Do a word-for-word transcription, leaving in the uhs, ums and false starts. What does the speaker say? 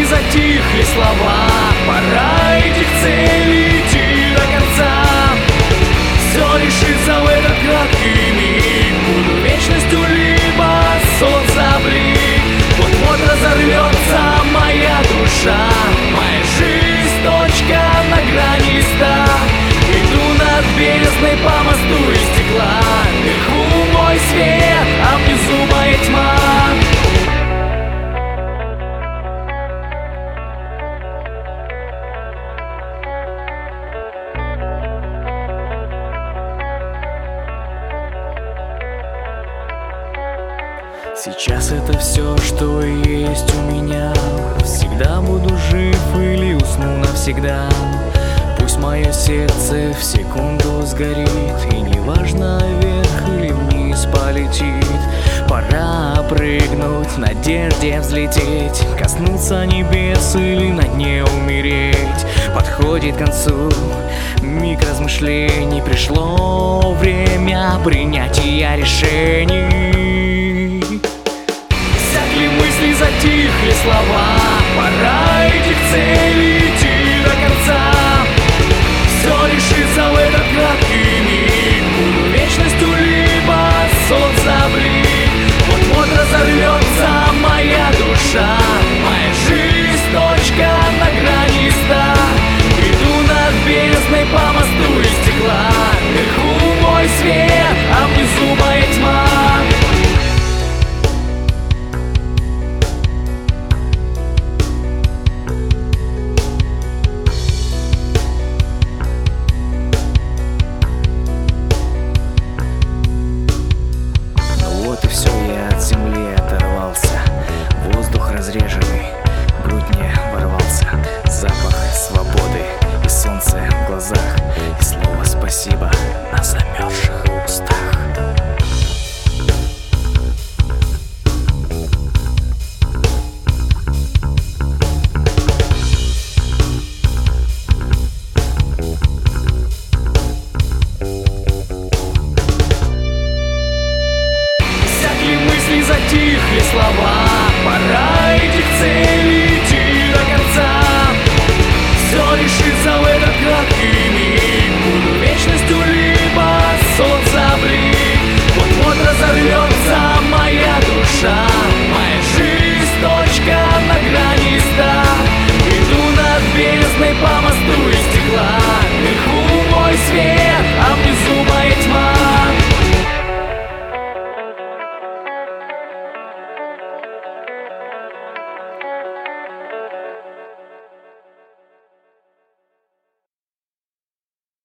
затихли слова, пора идти к цели, идти до конца. Все решится в этот краткий миг, буду вечностью либо солнца блик. Вот-вот разорвется моя душа, моя жизнь точка на грани листа. Иду над бездной по мосту из стекла, вверху мой свет, а внизу моя тьма. Сейчас это все, что есть у меня. Всегда буду жив или усну навсегда. Пусть мое сердце в секунду сгорит, и неважно, вверх или вниз полетит. Пора прыгнуть, в надежде взлететь, коснуться небес или на дне умереть. Подходит к концу миг размышлений, пришло время принятия решений. Иссякли мысли, затихли слова,